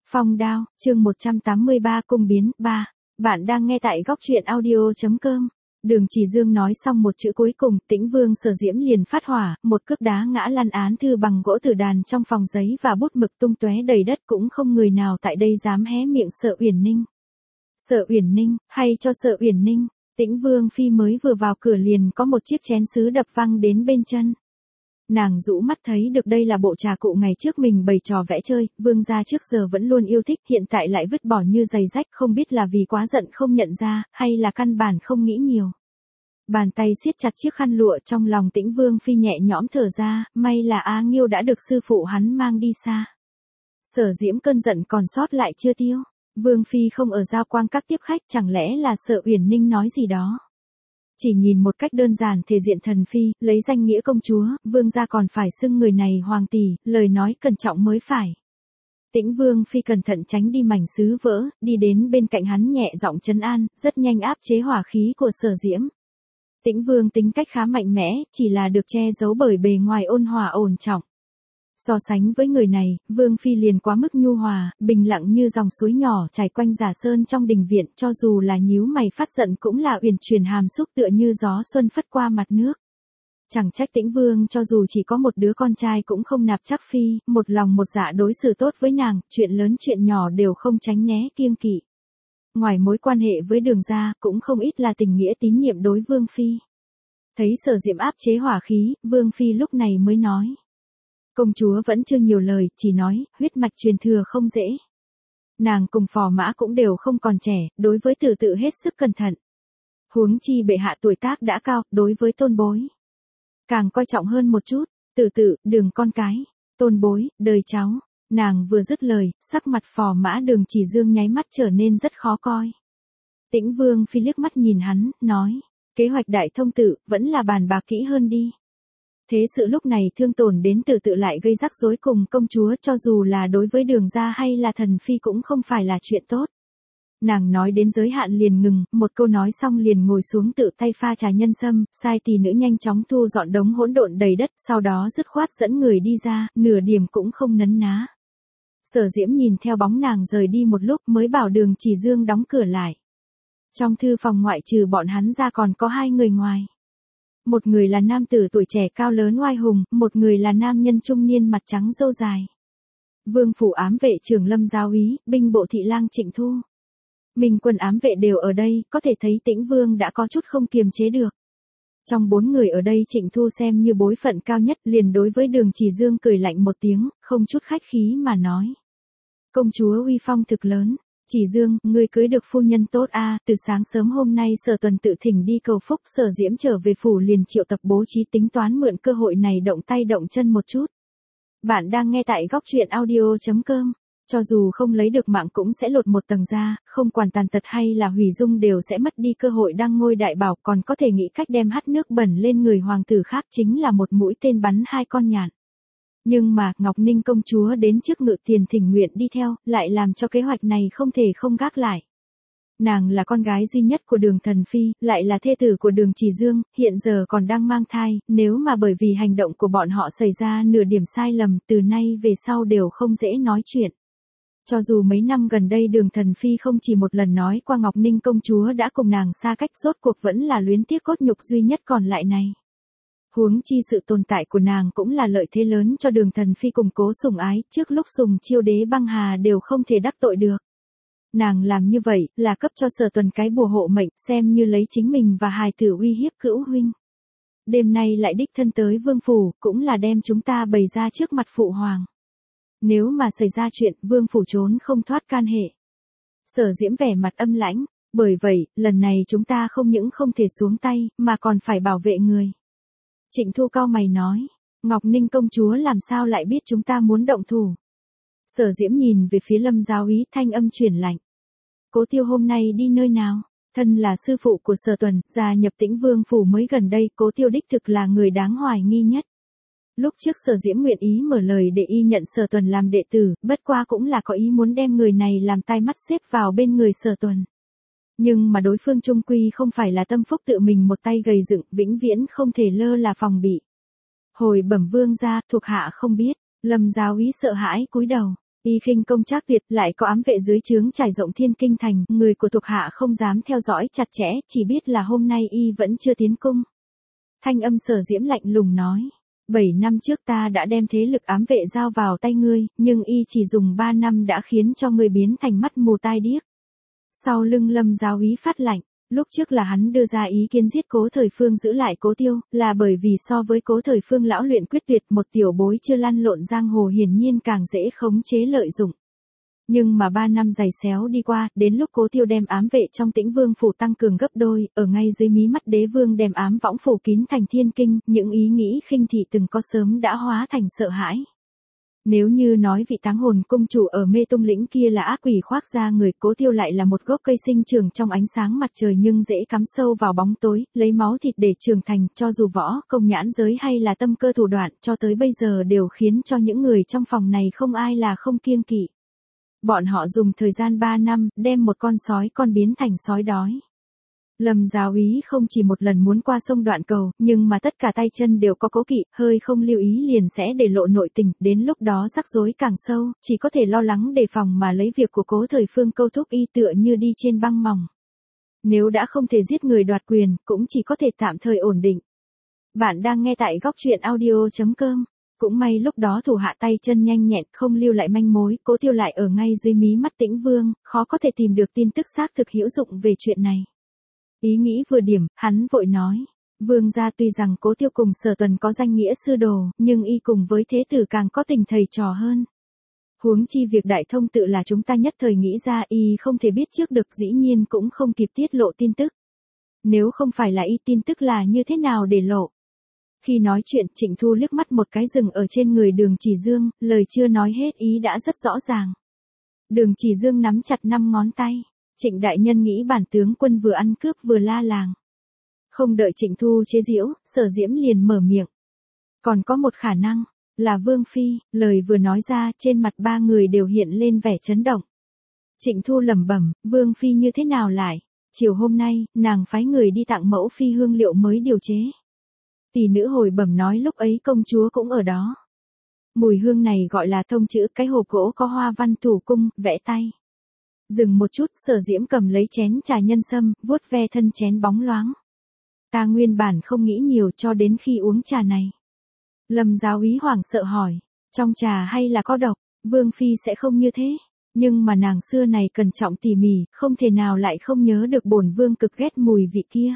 Phong đao, chương 183 cung biến, 3. Bạn đang nghe tại góc truyện audio.com. Đường Chỉ Dương nói xong một chữ cuối cùng, Tĩnh Vương Sở Diễm liền phát hỏa, một cước đá ngã lăn án thư bằng gỗ tử đàn trong phòng giấy và bút mực tung tóe đầy đất, cũng không người nào tại đây dám hé miệng. Sợ Uyển Ninh. Sợ Uyển Ninh, hay cho Sợ Uyển Ninh. Tĩnh Vương phi mới vừa vào cửa liền có một chiếc chén sứ đập văng đến bên chân. Nàng rũ mắt thấy được đây là bộ trà cụ ngày trước mình bày trò vẽ chơi, vương gia trước giờ vẫn luôn yêu thích, hiện tại lại vứt bỏ như giày rách, không biết là vì quá giận không nhận ra, hay là căn bản không nghĩ nhiều. Bàn tay siết chặt chiếc khăn lụa, trong lòng Tĩnh Vương phi nhẹ nhõm thở ra, may là Á Nghiêu đã được sư phụ hắn mang đi xa. Sở Diễm cơn giận còn sót lại chưa tiêu, Vương phi không ở Giao Quang Các tiếp khách, chẳng lẽ là sợ Uyển Ninh nói gì đó. Chỉ nhìn một cách đơn giản thể diện thần phi, lấy danh nghĩa công chúa, vương gia còn phải xưng người này hoàng tỷ, lời nói cẩn trọng mới phải. Tĩnh Vương phi cẩn thận tránh đi mảnh sứ vỡ, đi đến bên cạnh hắn nhẹ giọng trấn an, rất nhanh áp chế hỏa khí của Sở Diễm. Tĩnh Vương tính cách khá mạnh mẽ, chỉ là được che giấu bởi bề ngoài ôn hòa ổn trọng. So sánh với người này, Vương phi liền quá mức nhu hòa, bình lặng như dòng suối nhỏ chảy quanh Giả Sơn trong đình viện, cho dù là nhíu mày phát giận cũng là uyển chuyển hàm xúc tựa như gió xuân phất qua mặt nước. Chẳng trách Tĩnh Vương cho dù chỉ có một đứa con trai cũng không nạp chắc phi, một lòng một dạ đối xử tốt với nàng, chuyện lớn chuyện nhỏ đều không tránh né kiêng kỵ. Ngoài mối quan hệ với Đường gia, cũng không ít là tình nghĩa tín nhiệm đối Vương phi. Thấy Sở Diễm áp chế hỏa khí, Vương phi lúc này mới nói. Công chúa vẫn chưa nhiều lời, chỉ nói, huyết mạch truyền thừa không dễ. Nàng cùng Phò Mã cũng đều không còn trẻ, đối với Tử Tự hết sức cẩn thận. Huống chi bệ hạ tuổi tác đã cao, đối với tôn bối. Càng coi trọng hơn một chút, Tử Tự, Đường con cái, tôn bối, đời cháu. Nàng vừa dứt lời, sắc mặt Phò Mã Đường Chỉ Dương nháy mắt trở nên rất khó coi. Tĩnh Vương phi liếc mắt nhìn hắn, nói, kế hoạch đại thông tự, vẫn là bàn bạc kỹ hơn đi. Thế sự lúc này thương tổn đến Tử Tự lại gây rắc rối cùng công chúa, cho dù là đối với Đường gia hay là thần phi cũng không phải là chuyện tốt. Nàng nói đến giới hạn liền ngừng, một câu nói xong liền ngồi xuống tự tay pha trà nhân sâm, sai tỷ nữ nhanh chóng thu dọn đống hỗn độn đầy đất, sau đó dứt khoát dẫn người đi ra, nửa điểm cũng không nấn ná. Sở Diễm nhìn theo bóng nàng rời đi một lúc mới bảo Đường Chỉ Dương đóng cửa lại. Trong thư phòng ngoại trừ bọn hắn ra còn có hai người ngoài. Một người là nam tử tuổi trẻ cao lớn oai hùng, một người là nam nhân trung niên mặt trắng râu dài. Vương phủ ám vệ trưởng Lâm giáo úy, binh bộ thị lang Trịnh Thu. Minh quân ám vệ đều ở đây, có thể thấy Tĩnh Vương đã có chút không kiềm chế được. Trong bốn người ở đây Trịnh Thu xem như bối phận cao nhất, liền đối với Đường Chỉ Dương cười lạnh một tiếng, không chút khách khí mà nói. Công chúa uy phong thực lớn. Chỉ Dương, ngươi cưới được phu nhân tốt a. Từ sáng sớm hôm nay Sở Tuần tự thỉnh đi cầu phúc, Sở Diễm trở về phủ liền triệu tập bố trí tính toán mượn cơ hội này động tay động chân một chút. Bạn đang nghe tại góc truyện audio.com. Cho dù không lấy được mạng cũng sẽ lột một tầng ra, không quản tàn tật hay là hủy dung đều sẽ mất đi cơ hội đăng ngôi đại bảo, còn có thể nghĩ cách đem hắt nước bẩn lên người hoàng tử khác, chính là một mũi tên bắn hai con nhạn. Nhưng mà, Ngọc Ninh công chúa đến trước Ngự Tiền thỉnh nguyện đi theo, lại làm cho kế hoạch này không thể không gác lại. Nàng là con gái duy nhất của Đường thần phi, lại là thê tử của Đường Chỉ Dương, hiện giờ còn đang mang thai, nếu mà bởi vì hành động của bọn họ xảy ra nửa điểm sai lầm, từ nay về sau đều không dễ nói chuyện. Cho dù mấy năm gần đây Đường thần phi không chỉ một lần nói qua Ngọc Ninh công chúa đã cùng nàng xa cách, rốt cuộc vẫn là luyến tiếc cốt nhục duy nhất còn lại này. Huống chi sự tồn tại của nàng cũng là lợi thế lớn cho Đường thần phi củng cố sủng ái, trước lúc Sùng Chiêu đế băng hà đều không thể đắc tội được. Nàng làm như vậy là cấp cho Sở Tuần cái bùa hộ mệnh, xem như lấy chính mình và hài tử uy hiếp cữu huynh. Đêm nay lại đích thân tới vương phủ, cũng là đem chúng ta bày ra trước mặt phụ hoàng. Nếu mà xảy ra chuyện, vương phủ trốn không thoát can hệ. Sở Diễm vẻ mặt âm lãnh, bởi vậy, lần này chúng ta không những không thể xuống tay, mà còn phải bảo vệ người. Trịnh Thu cau mày nói, Ngọc Ninh công chúa làm sao lại biết chúng ta muốn động thủ. Sở Diễm nhìn về phía Lâm giáo úy, thanh âm chuyển lạnh. Cố Tiêu hôm nay đi nơi nào? Thân là sư phụ của Sở Tuần, gia nhập Tĩnh Vương phủ mới gần đây, Cố Tiêu đích thực là người đáng hoài nghi nhất. Lúc trước Sở Diễm nguyện ý mở lời để y nhận Sở Tuần làm đệ tử, bất qua cũng là có ý muốn đem người này làm tai mắt xếp vào bên người Sở Tuần. Nhưng mà đối phương chung quy không phải là tâm phúc tự mình một tay gầy dựng, vĩnh viễn không thể lơ là phòng bị. Hồi bẩm vương gia, thuộc hạ không biết. Lâm giáo úy sợ hãi cúi đầu. Y khinh công trác tuyệt, lại có ám vệ dưới trướng trải rộng thiên kinh thành, người của thuộc hạ không dám theo dõi chặt chẽ, chỉ biết là hôm nay y vẫn chưa tiến cung. Thanh âm Sở Diễm lạnh lùng nói, 7 năm trước ta đã đem thế lực ám vệ giao vào tay ngươi, nhưng y chỉ dùng 3 năm đã khiến cho ngươi biến thành mắt mù tai điếc. Sau lưng Lâm giáo úy phát lạnh, lúc trước là hắn đưa ra ý kiến giết Cố Thời Phương giữ lại Cố Tiêu, là bởi vì so với Cố Thời Phương lão luyện quyết tuyệt, một tiểu bối chưa lăn lộn giang hồ hiển nhiên càng dễ khống chế lợi dụng. Nhưng mà 3 năm giày xéo đi qua, đến lúc Cố Tiêu đem ám vệ trong Tĩnh Vương phủ tăng cường gấp đôi, ở ngay dưới mí mắt Đế Vương đem ám võng phủ kín thành thiên kinh, những ý nghĩ khinh thị từng có sớm đã hóa thành sợ hãi. Nếu như nói vị Táng Hồn cung chủ ở Mê Tung lĩnh kia là ác quỷ khoác da người, Cố Tiêu lại là một gốc cây sinh trưởng trong ánh sáng mặt trời nhưng dễ cắm sâu vào bóng tối, lấy máu thịt để trưởng thành, cho dù võ công nhãn giới hay là tâm cơ thủ đoạn, cho tới bây giờ đều khiến cho những người trong phòng này không ai là không kiêng kỵ. Bọn họ dùng thời gian 3 năm, đem một con sói con biến thành sói đói. Lâm giáo úy không chỉ một lần muốn qua sông Đoạn Cầu, nhưng mà tất cả tay chân đều có cố kỵ, hơi không lưu ý liền sẽ để lộ nội tình, đến lúc đó rắc rối càng sâu, chỉ có thể lo lắng đề phòng mà lấy việc của Cố Thời Phương câu thúc y tựa như đi trên băng mỏng. Nếu đã không thể giết người đoạt quyền, cũng chỉ có thể tạm thời ổn định. Bạn đang nghe tại góc truyện audio.com. Cũng may lúc đó thủ hạ tay chân nhanh nhẹn, không lưu lại manh mối, Cố Tiêu lại ở ngay dưới mí mắt Tĩnh Vương, khó có thể tìm được tin tức xác thực hữu dụng về chuyện này. Ý nghĩ vừa điểm, hắn vội nói, Vương gia tuy rằng Cố Tiêu cùng Sở Tuần có danh nghĩa sư đồ, nhưng y cùng với thế tử càng có tình thầy trò hơn. Huống chi việc đại thông tự là chúng ta nhất thời nghĩ ra, y không thể biết trước được, dĩ nhiên cũng không kịp tiết lộ tin tức. Nếu không phải là y, tin tức là như thế nào để lộ? Khi nói chuyện, Trịnh Thu liếc mắt một cái dừng ở trên người Đường Chỉ Dương, lời chưa nói hết ý đã rất rõ ràng. Đường Chỉ Dương nắm chặt 5 ngón tay. Trịnh đại nhân nghĩ bản tướng quân vừa ăn cướp vừa la làng. Không đợi Trịnh Thu chế giễu, Sở Diễm liền mở miệng. Còn có một khả năng, là Vương Phi, lời vừa nói ra, trên mặt 3 người đều hiện lên vẻ chấn động. Trịnh Thu lẩm bẩm, Vương Phi như thế nào lại? Chiều hôm nay, nàng phái người đi tặng mẫu phi hương liệu mới điều chế. Tỷ nữ hồi bẩm nói lúc ấy công chúa cũng ở đó. Mùi hương này gọi là thông chữ, cái hộp gỗ có hoa văn thủ cung, vẽ tay. Dừng một chút, Sở Diễm cầm lấy chén trà nhân sâm, vuốt ve thân chén bóng loáng. Ta nguyên bản không nghĩ nhiều cho đến khi uống trà này. Lâm giáo úy hoảng sợ hỏi, trong trà hay là có độc? Vương Phi sẽ không như thế. Nhưng mà nàng xưa này cẩn trọng tỉ mỉ, không thể nào lại không nhớ được bổn vương cực ghét mùi vị kia.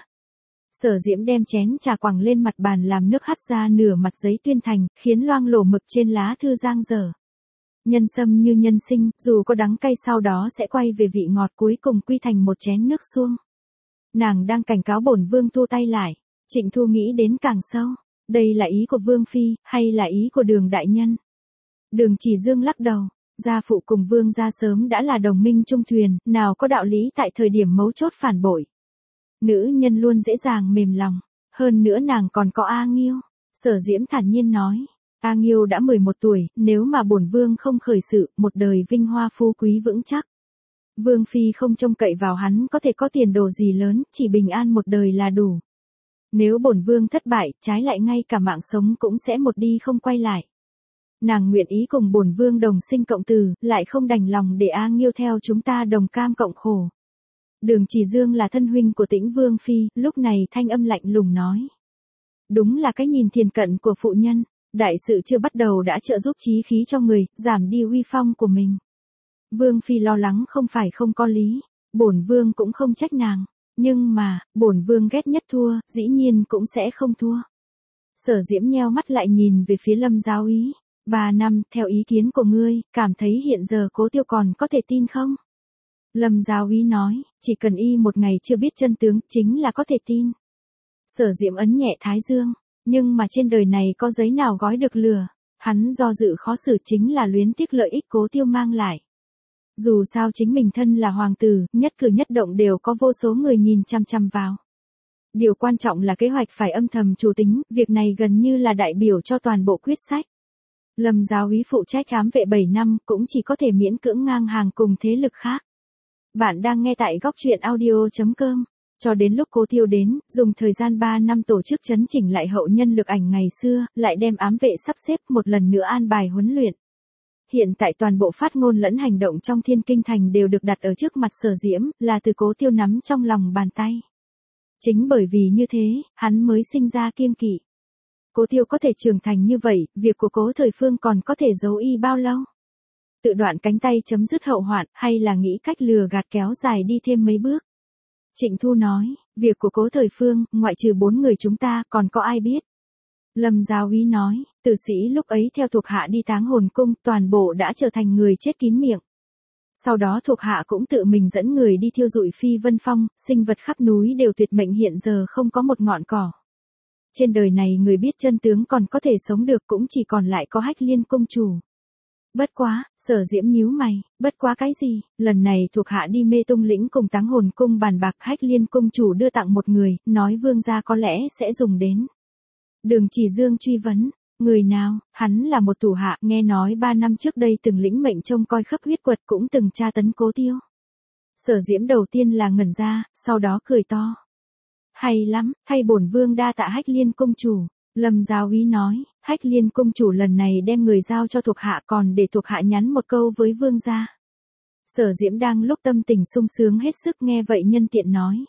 Sở Diễm đem chén trà quẳng lên mặt bàn làm nước hắt ra nửa mặt giấy tuyên thành, khiến loang lổ mực trên lá thư giang dở. Nhân sâm như nhân sinh, dù có đắng cay sau đó sẽ quay về vị ngọt, cuối cùng quy thành một chén nước suông. Nàng đang cảnh cáo bổn vương thu tay lại. Trịnh Thu nghĩ đến càng sâu. Đây là ý của Vương Phi, hay là ý của Đường đại nhân? Đường Chỉ Dương lắc đầu. Gia phụ cùng Vương gia sớm đã là đồng minh chung thuyền, nào có đạo lý tại thời điểm mấu chốt phản bội. Nữ nhân luôn dễ dàng mềm lòng. Hơn nữa nàng còn có A Nghiêu. Sở Diễm thản nhiên nói. A Nghiêu đã 11 tuổi, nếu mà bổn vương không khởi sự, một đời vinh hoa phú quý vững chắc. Vương Phi không trông cậy vào hắn có thể có tiền đồ gì lớn, chỉ bình an một đời là đủ. Nếu bổn vương thất bại, trái lại ngay cả mạng sống cũng sẽ một đi không quay lại. Nàng nguyện ý cùng bổn vương đồng sinh cộng tử, lại không đành lòng để A Nghiêu theo chúng ta đồng cam cộng khổ. Đường Chỉ Dương là thân huynh của Tĩnh Vương Phi, lúc này thanh âm lạnh lùng nói. Đúng là cái nhìn thiền cận của phụ nhân. Đại sự chưa bắt đầu đã trợ giúp chí khí cho người, giảm đi uy phong của mình. Vương Phi lo lắng không phải không có lý, bổn vương cũng không trách nàng, nhưng mà, bổn vương ghét nhất thua, dĩ nhiên cũng sẽ không thua. Sở Diễm nheo mắt lại nhìn về phía Lâm giáo úy, 3 năm, theo ý kiến của ngươi, cảm thấy hiện giờ Cố Tiêu còn có thể tin không? Lâm giáo úy nói, chỉ cần y một ngày chưa biết chân tướng, chính là có thể tin. Sở Diễm ấn nhẹ thái dương. Nhưng mà trên đời này có giấy nào gói được lửa, hắn do dự khó xử chính là luyến tiếc lợi ích Cố Tiêu mang lại. Dù sao chính mình thân là hoàng tử, nhất cử nhất động đều có vô số người nhìn chăm chăm vào. Điều quan trọng là kế hoạch phải âm thầm chủ tính, việc này gần như là đại biểu cho toàn bộ quyết sách. Lâm giáo úy phụ trách ám vệ 7 năm cũng chỉ có thể miễn cưỡng ngang hàng cùng thế lực khác. Bạn đang nghe tại góc truyện audio.com. Cho đến lúc Cố Tiêu đến, dùng thời gian 3 năm tổ chức chấn chỉnh lại hậu nhân lực ảnh ngày xưa, lại đem ám vệ sắp xếp một lần nữa an bài huấn luyện. Hiện tại toàn bộ phát ngôn lẫn hành động trong Thiên Kinh Thành đều được đặt ở trước mặt Sở Diễm, là từ Cố Tiêu nắm trong lòng bàn tay. Chính bởi vì như thế, hắn mới sinh ra kiêng kỵ. Cố Tiêu có thể trưởng thành như vậy, việc của Cố Thời Phương còn có thể giấu y bao lâu? Tự đoạn cánh tay chấm dứt hậu hoạn, hay là nghĩ cách lừa gạt kéo dài đi thêm mấy bước? Trịnh Thu nói, việc của Cố Thời Phương, ngoại trừ 4 người chúng ta, còn có ai biết? Lâm Giáo Úy nói, tử sĩ lúc ấy theo thuộc hạ đi Táng Hồn Cung, toàn bộ đã trở thành người chết kín miệng. Sau đó thuộc hạ cũng tự mình dẫn người đi thiêu rụi Phi Vân Phong, sinh vật khắp núi đều tuyệt mệnh, hiện giờ không có một ngọn cỏ. Trên đời này người biết chân tướng còn có thể sống được cũng chỉ còn lại có Hách Liên công chủ. Bất quá, Sở Diễm nhíu mày, bất quá cái gì? Lần này thuộc hạ đi Mê Tung Lĩnh cùng Táng Hồn Cung bàn bạc, Hách Liên công chủ đưa tặng một người, nói vương gia có lẽ sẽ dùng đến. Đường Chỉ Dương truy vấn, người nào? Hắn là một thủ hạ, nghe nói 3 năm trước đây từng lĩnh mệnh trông coi khắp huyết quật, cũng từng tra tấn Cố Tiêu. Sở Diễm đầu tiên là ngẩn ra, sau đó cười to. Hay lắm, thay bổn vương đa tạ Hách Liên công chủ. Lâm Giáo Úy nói, Hách Liên công chủ lần này đem người giao cho thuộc hạ, còn để thuộc hạ nhắn một câu với vương gia. Sở Diễm đang lúc tâm tình sung sướng hết sức, nghe vậy nhân tiện nói.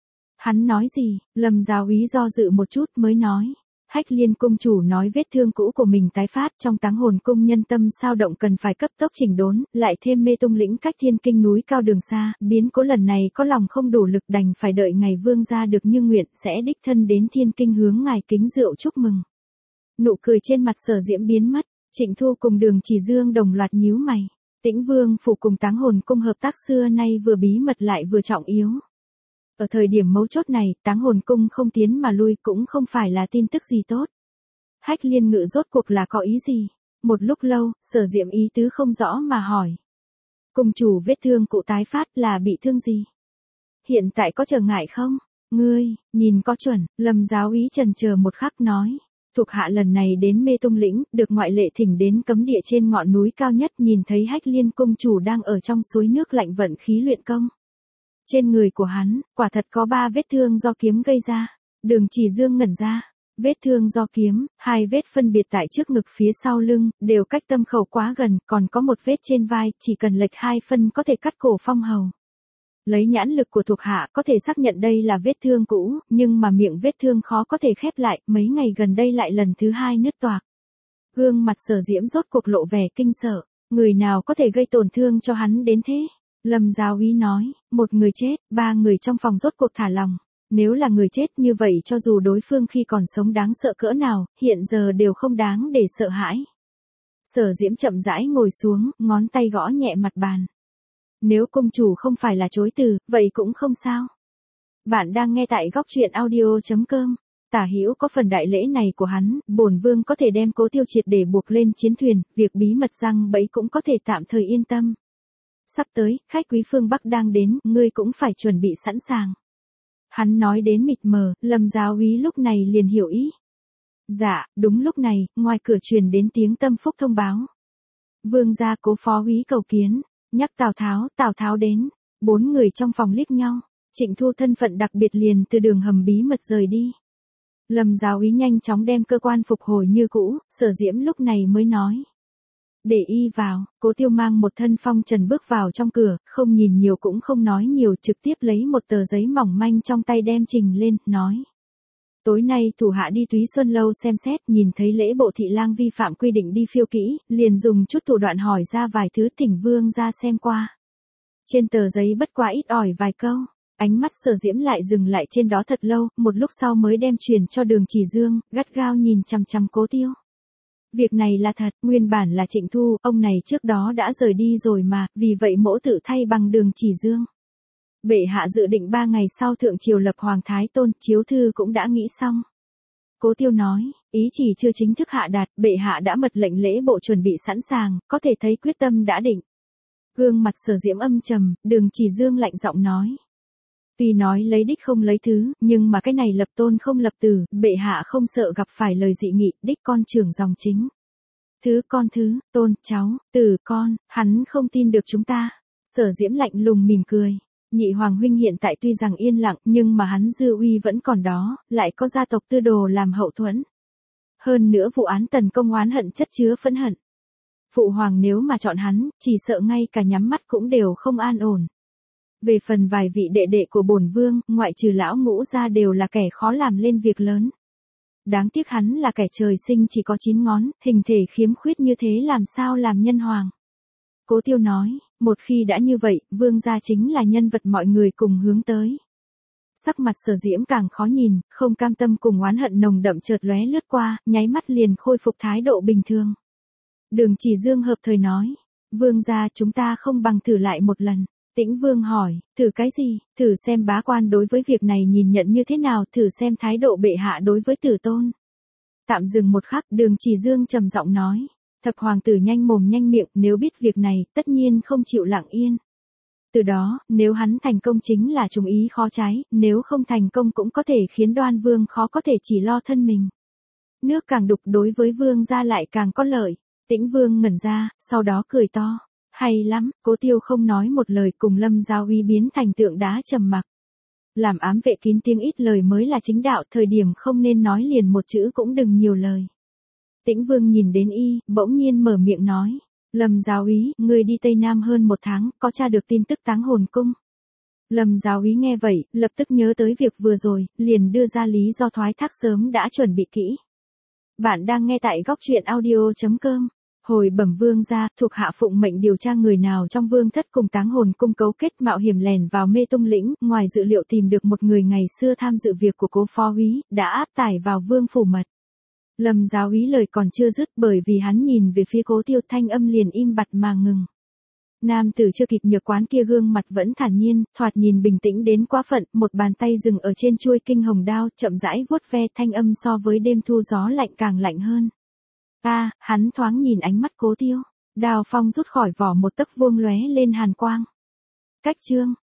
Hắn nói gì? Lâm Giáo Úy do dự một chút mới nói. Hách Liên công chủ nói vết thương cũ của mình tái phát, trong Táng Hồn Cung nhân tâm sao động, cần phải cấp tốc chỉnh đốn, lại thêm Mê Tung Lĩnh cách Thiên Kinh núi cao đường xa, biến cố lần này có lòng không đủ lực, đành phải đợi ngày vương gia được như nguyện, sẽ đích thân đến Thiên Kinh hướng ngài kính rượu chúc mừng. Nụ cười trên mặt Sở Diễm biến mất, Trịnh Thu cùng Đường Chỉ Dương đồng loạt nhíu mày. Tĩnh Vương phủ cùng Táng Hồn Cung hợp tác xưa nay vừa bí mật lại vừa trọng yếu. Ở thời điểm mấu chốt này, Táng Hồn Cung không tiến mà lui cũng không phải là tin tức gì tốt. Hách Liên Ngự rốt cuộc là có ý gì? Một lúc lâu, Sở Diễm ý tứ không rõ mà hỏi. Cung chủ vết thương cụ tái phát là bị thương gì? Hiện tại có trở ngại không? Ngươi, nhìn có chuẩn, Lâm Giáo Úy chần chờ một khắc nói. Thuộc hạ lần này đến Mê Tung Lĩnh, được ngoại lệ thỉnh đến cấm địa trên ngọn núi cao nhất, nhìn thấy Hách Liên công chủ đang ở trong suối nước lạnh vận khí luyện công. Trên người của hắn, quả thật có 3 vết thương do kiếm gây ra. Đường Chỉ Dương ngẩn ra. Vết thương do kiếm, 2 vết phân biệt tại trước ngực phía sau lưng, đều cách tâm khẩu quá gần, còn có một vết trên vai, chỉ cần lệch 2 phân có thể cắt cổ phong hầu. Lấy nhãn lực của thuộc hạ có thể xác nhận đây là vết thương cũ, nhưng mà miệng vết thương khó có thể khép lại, mấy ngày gần đây lại lần thứ 2 nứt toạc. Gương mặt Sở Diễm rốt cuộc lộ vẻ kinh sợ, người nào có thể gây tổn thương cho hắn đến thế? Lâm Giáo Úy nói, 1 người chết, 3 người trong phòng rốt cuộc thả lòng. Nếu là người chết như vậy, cho dù đối phương khi còn sống đáng sợ cỡ nào, hiện giờ đều không đáng để sợ hãi. Sở Diễm chậm rãi ngồi xuống, ngón tay gõ nhẹ mặt bàn. Nếu công chủ không phải là chối từ, vậy cũng không sao. Bạn đang nghe tại góc truyện audio.com. Tả Hữu có phần đại lễ này của hắn, bổn vương có thể đem Cố Tiêu triệt để buộc lên chiến thuyền, việc bí mật răng bẫy cũng có thể tạm thời yên tâm. Sắp tới, khách quý phương Bắc đang đến, ngươi cũng phải chuẩn bị sẵn sàng. Hắn nói đến mịt mờ, Lâm Giáo Úy lúc này liền hiểu ý. Dạ, đúng lúc này, ngoài cửa truyền đến tiếng Tâm Phúc thông báo. Vương gia Cố phó úy cầu kiến, nhắc Tào Tháo đến. 4 người trong phòng liếc nhau, Trịnh Thu thân phận đặc biệt liền từ đường hầm bí mật rời đi. Lâm Giáo Úy nhanh chóng đem cơ quan phục hồi như cũ, Sở Diễm lúc này mới nói. Để y vào, Cố Tiêu mang một thân phong trần bước vào trong cửa, không nhìn nhiều cũng không nói nhiều, trực tiếp lấy một tờ giấy mỏng manh trong tay đem trình lên, nói. Tối nay thủ hạ đi Túy Xuân Lâu xem xét, nhìn thấy lễ bộ thị lang vi phạm quy định đi phiêu kỹ, liền dùng chút thủ đoạn hỏi ra vài thứ, thỉnh vương ra xem qua. Trên tờ giấy bất quá ít ỏi vài câu, ánh mắt Sở Diễm lại dừng lại trên đó thật lâu, một lúc sau mới đem truyền cho Đường Chỉ Dương, gắt gao nhìn chằm chằm Cố Tiêu. Việc này là thật, nguyên bản là Trịnh Thu, ông này trước đó đã rời đi rồi mà, vì vậy mỗ tự thay bằng Đường Chỉ Dương. Bệ hạ dự định 3 ngày sau thượng triều lập Hoàng Thái Tôn, chiếu thư cũng đã nghĩ xong. Cố Tiêu nói, ý chỉ chưa chính thức hạ đạt, bệ hạ đã mật lệnh lễ bộ chuẩn bị sẵn sàng, có thể thấy quyết tâm đã định. Gương mặt Sở Diễm âm trầm, Đường Chỉ Dương lạnh giọng nói. Tuy nói lấy đích không lấy thứ, nhưng mà cái này lập tôn không lập tử, bệ hạ không sợ gặp phải lời dị nghị, đích con trưởng dòng chính. Thứ con thứ, tôn, cháu, tử con, hắn không tin được chúng ta. Sở Diễm lạnh lùng mỉm cười. Nhị hoàng huynh hiện tại tuy rằng yên lặng, nhưng mà hắn dư uy vẫn còn đó, lại có gia tộc Tư Đồ làm hậu thuẫn. Hơn nữa vụ án tần công oán hận chất chứa phẫn hận. Phụ hoàng nếu mà chọn hắn, chỉ sợ ngay cả nhắm mắt cũng đều không an ổn. Về phần vài vị đệ đệ của bổn vương, ngoại trừ lão Ngũ ra đều là kẻ khó làm lên việc lớn. Đáng tiếc hắn là kẻ trời sinh chỉ có 9 ngón, hình thể khiếm khuyết như thế làm sao làm nhân hoàng. Cố Tiêu nói, một khi đã như vậy, vương gia chính là nhân vật mọi người cùng hướng tới. Sắc mặt Sở Diễm càng khó nhìn, không cam tâm cùng oán hận nồng đậm chợt lóe lướt qua, nháy mắt liền khôi phục thái độ bình thường. Đường Chỉ Dương hợp thời nói, vương gia chúng ta không bằng thử lại một lần. Tĩnh Vương hỏi, thử cái gì, thử xem bá quan đối với việc này nhìn nhận như thế nào, thử xem thái độ bệ hạ đối với tử tôn. Tạm dừng một khắc, Đường Chỉ Dương trầm giọng nói, thập hoàng tử nhanh mồm nhanh miệng, nếu biết việc này, tất nhiên không chịu lặng yên. Từ đó, nếu hắn thành công chính là trùng ý khó trái, nếu không thành công cũng có thể khiến Đoan Vương khó có thể chỉ lo thân mình. Nước càng đục đối với vương gia lại càng có lợi. Tĩnh Vương ngẩn ra, sau đó cười to. Hay lắm, Cố Tiêu không nói một lời cùng Lâm Giao Uy biến thành tượng đá trầm mặc. Làm ám vệ kín tiếng ít lời mới là chính đạo, thời điểm không nên nói liền một chữ cũng đừng nhiều lời. Tĩnh Vương nhìn đến y, bỗng nhiên mở miệng nói. Lâm Giáo Úy, người đi Tây Nam hơn 1 tháng, có tra được tin tức Táng Hồn Cung. Lâm Giáo Úy nghe vậy, lập tức nhớ tới việc vừa rồi, liền đưa ra lý do thoái thác sớm đã chuẩn bị kỹ. Bạn đang nghe tại góc truyện audio.com. Hồi bẩm vương gia, thuộc hạ phụng mệnh điều tra người nào trong vương thất cùng Táng Hồn Cung cấu kết mạo hiểm lèn vào Mê Tung Lĩnh, ngoài dự liệu tìm được một người ngày xưa tham dự việc của Cố phó úy, đã áp tải vào vương phủ mật. Lâm Giáo Úy lời còn chưa dứt bởi vì hắn nhìn về phía Cố Tiêu, thanh âm liền im bặt mà ngừng. Nam tử chưa kịp nhược quán kia gương mặt vẫn thản nhiên, thoạt nhìn bình tĩnh đến quá phận, một bàn tay dừng ở trên chuôi kinh hồng đao, chậm rãi vuốt ve, thanh âm so với đêm thu gió lạnh càng lạnh hơn. Hắn thoáng nhìn ánh mắt Cố Tiêu, đao phong rút khỏi vỏ một tấc vuông lóe lên hàn quang. Cách chương